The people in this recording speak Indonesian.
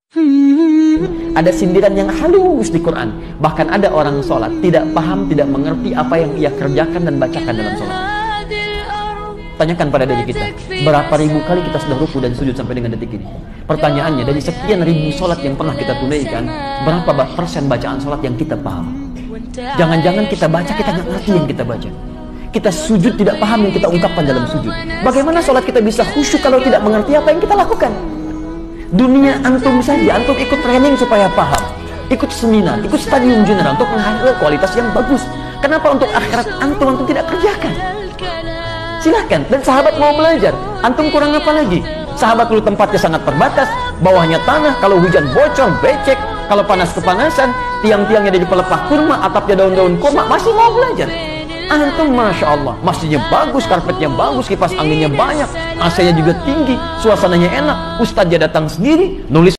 Ada sindiran yang halus di Quran. Bahkan ada orang sholat tidak paham, tidak mengerti apa yang ia kerjakan dan bacakan dalam sholat. Tanyakan pada diri kita, berapa ribu kali kita sudah ruku dan sujud sampai dengan detik ini? Pertanyaannya, dari sekian ribu sholat yang pernah kita tunaikan, berapa persen bacaan sholat yang kita paham? Jangan-jangan kita baca, kita nggak ngerti yang kita baca. Kita sujud tidak paham yang kita ungkapkan dalam sujud. Bagaimana sholat kita bisa khusyuk kalau tidak mengerti apa yang kita lakukan? Dunia antum saja, antum ikut training supaya paham, ikut seminar, ikut stadium general untuk menghasilkan kualitas yang bagus. Kenapa untuk akhirat antum tidak kerjakan? Silahkan, dan sahabat mau belajar, antum kurang apa lagi? Sahabat dulu tempatnya sangat terbatas, bawahnya tanah, kalau hujan bocor, becek, kalau panas kepanasan, tiang-tiangnya dari pelepah kurma, atapnya daun-daun kurma, masih mau belajar. Antum Masya Allah, masjidnya bagus, karpetnya bagus, kipas anginnya banyak, AC-nya juga tinggi, suasananya enak, ustadznya datang sendiri, nulis